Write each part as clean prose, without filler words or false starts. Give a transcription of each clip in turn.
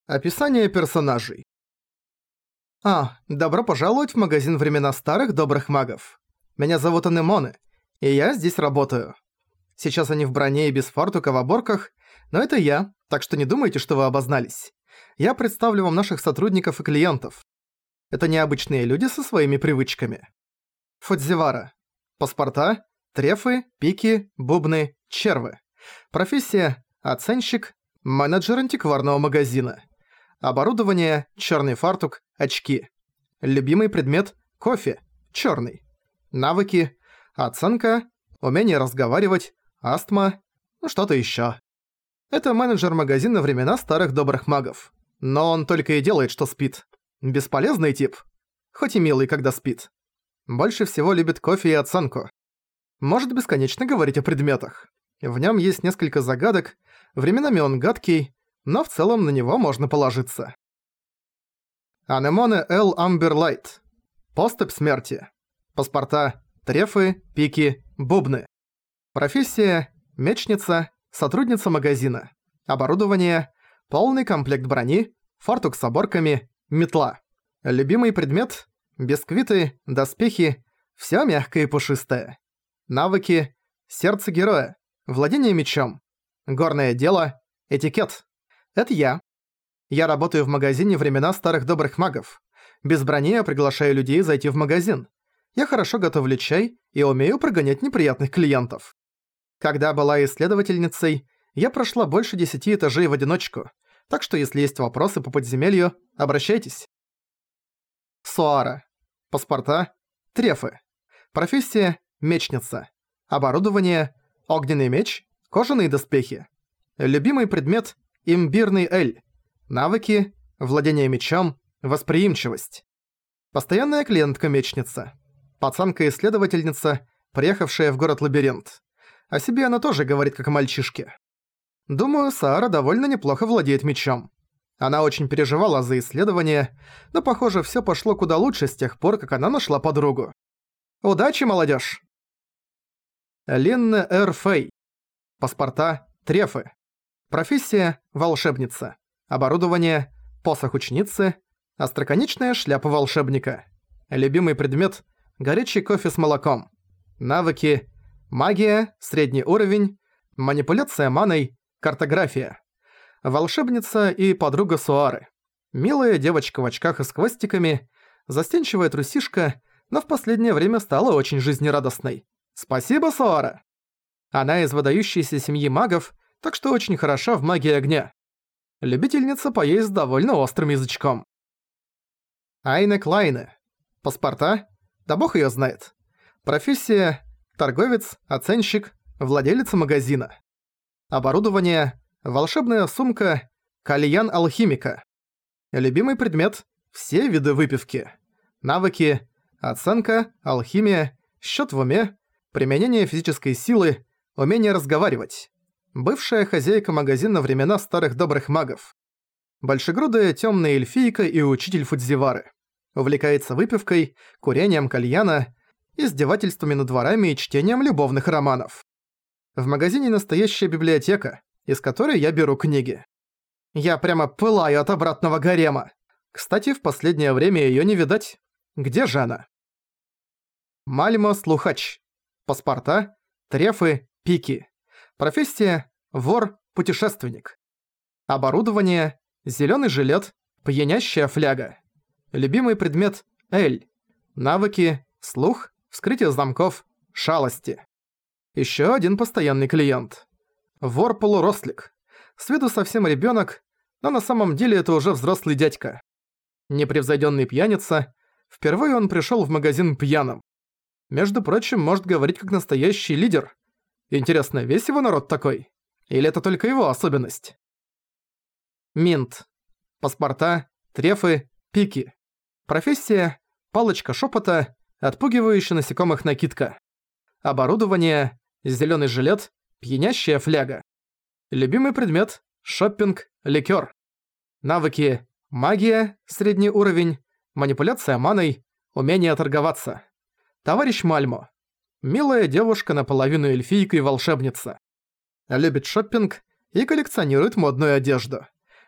Описание персонажей. Добро пожаловать в магазин времена старых добрых магов. Меня зовут Анемоне, и я здесь работаю. Сейчас они в броне и без фартука в оборках, но это я, так что не думайте, что вы обознались. Я представлю вам наших сотрудников и клиентов. Это необычные люди со своими привычками. Фудзивара. Паспорта, трефы, пики, бубны, червы. Профессия – оценщик, менеджер антикварного магазина. Оборудование – чёрный фартук, очки. Любимый предмет – кофе, чёрный. Навыки – оценка, умение разговаривать, астма, что-то ещё. Это менеджер магазина времена старых добрых магов. Но он только и делает, что спит. Бесполезный тип. Хоть и милый, когда спит. Больше всего любит кофе и оценку. Может бесконечно говорить о предметах. В нём есть несколько загадок, временами он гадкий, но в целом на него можно положиться. Анемоне Л. Амберлайт. Поступь смерти. Паспорта, трефы, пики, бубны. Профессия – мечница, сотрудница магазина. Оборудование – полный комплект брони, фартук с оборками, метла. Любимый предмет – бисквиты, доспехи, всё мягкое и пушистое. Навыки – сердце героя, владение мечом, горное дело, этикет. Это я. Я работаю в магазине времена старых добрых магов. Без брони я приглашаю людей зайти в магазин. Я хорошо готовлю чай и умею прогонять неприятных клиентов. Когда была исследовательницей, я прошла больше 10 этажей в одиночку, так что если есть вопросы по подземелью, обращайтесь. Суара. Паспорта, трефы. Профессия – мечница. Оборудование – огненный меч, кожаные доспехи. Любимый предмет – имбирный эль. Навыки – владение мечом, восприимчивость. Постоянная клиентка-мечница. Пацанка-исследовательница, приехавшая в город-лабиринт. О себе она тоже говорит как о мальчишке. Думаю, Саара довольно неплохо владеет мечом. Она очень переживала за исследование, но, похоже, всё пошло куда лучше с тех пор, как она нашла подругу. Удачи, молодёжь! Линна Р. Фэй. Паспорта, трефы. Профессия – волшебница. Оборудование – посох ученицы, остроконечная шляпа волшебника. Любимый предмет – горячий кофе с молоком. Навыки – магия, средний уровень, манипуляция маной, картография. Волшебница и подруга Суары. Милая девочка в очках и с хвостиками, застенчивая трусишка, но в последнее время стала очень жизнерадостной. Спасибо, Суара! Она из выдающейся семьи магов, так что очень хороша в магии огня. Любительница поесть с довольно острым язычком. Айне Клайне. Паспорта? Да бог её знает. Профессия – торговец, оценщик, владелица магазина. Оборудование – волшебная сумка, кальян алхимика. Любимый предмет – все виды выпивки. Навыки – оценка, алхимия, счёт в уме, применение физической силы, умение разговаривать. Бывшая хозяйка магазина времена старых добрых магов. Большегрудая тёмная эльфийка и учитель Фудзивары. Увлекается выпивкой, курением кальяна, издевательствами над ворами и чтением любовных романов. В магазине настоящая библиотека, из которой я беру книги. Я прямо пылаю от обратного гарема. Кстати, в последнее время её не видать. Где же она? Мальма Слухач. Паспорта, трефы, пики. Профессия – вор-путешественник. Оборудование – зелёный жилет, пьянящая фляга. Любимый предмет – эль. Навыки – слух, вскрытие замков, шалости. Ещё один постоянный клиент. Вор-полурослик. С виду совсем ребёнок, но на самом деле это уже взрослый дядька. Непревзойдённый пьяница. Впервые он пришёл в магазин пьяным. Между прочим, может говорить как настоящий лидер. Интересно, весь его народ такой? Или это только его особенность? Минт. Паспорта, трефы, пики. Профессия – палочка шепота, отпугивающая насекомых накидка. Оборудование – зелёный жилет, пьянящая фляга. Любимый предмет – шоппинг, ликёр. Навыки – магия, средний уровень, манипуляция маной, умение торговаться. Товарищ Мальмо. Милая девушка, наполовину эльфийка и волшебница. Любит шоппинг и коллекционирует модную одежду.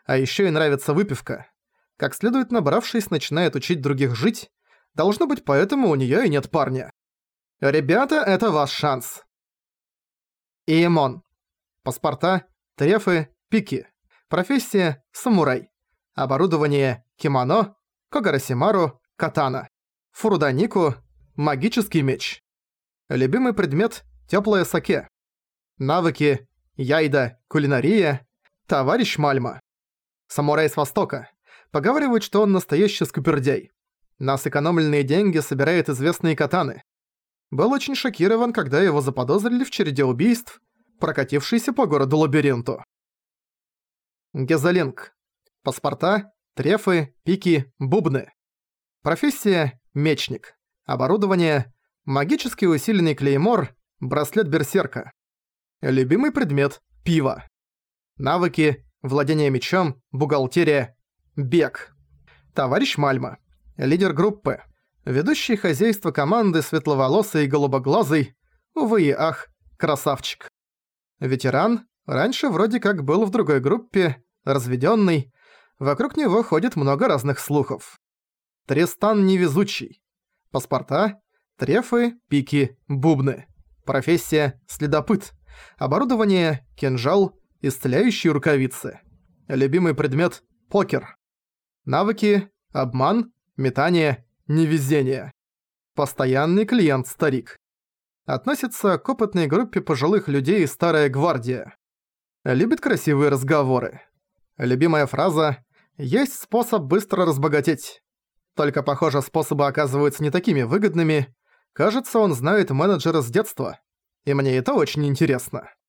А ещё ей нравится выпивка. Как следует набравшись, начинает учить других жить. Должно быть, поэтому у неё и нет парня. Ребята, это ваш шанс. Иемон. Паспорта, трефы, пики. Профессия – самурай. Оборудование – кимоно, когарасимару, катана. Фуруданику – магический меч. Любимый предмет – тёплое саке. Навыки – яйда, кулинария, товарищ Мальма. Самурай с Востока. Поговаривают, что он настоящий скупердяй. На сэкономленные деньги собирает известные катаны. Был очень шокирован, когда его заподозрили в череде убийств, прокатившейся по городу-лабиринту. Гезалинг. Паспорта, трефы, пики, бубны. Профессия – мечник. Оборудование – магически усиленный клеймор, браслет берсерка. Любимый предмет – пиво. Навыки – владение мечом, бухгалтерия, бег. Товарищ Мальма. Лидер группы. Ведущий хозяйство команды светловолосый и голубоглазый. Увы и ах, красавчик. Ветеран. Раньше вроде как был в другой группе, разведённый. Вокруг него ходит много разных слухов. Тристан невезучий. Паспорта, трефы, пики, бубны. Профессия – следопыт. Оборудование – кинжал, исцеляющие рукавицы. Любимый предмет – покер. Навыки – обман, метание, невезение. Постоянный клиент-старик. Относится к опытной группе пожилых людей «Старая гвардия». Любит красивые разговоры. Любимая фраза «Есть способ быстро разбогатеть». Только, похоже, способы оказываются не такими выгодными. Кажется, он знает менеджера с детства. И мне это очень интересно.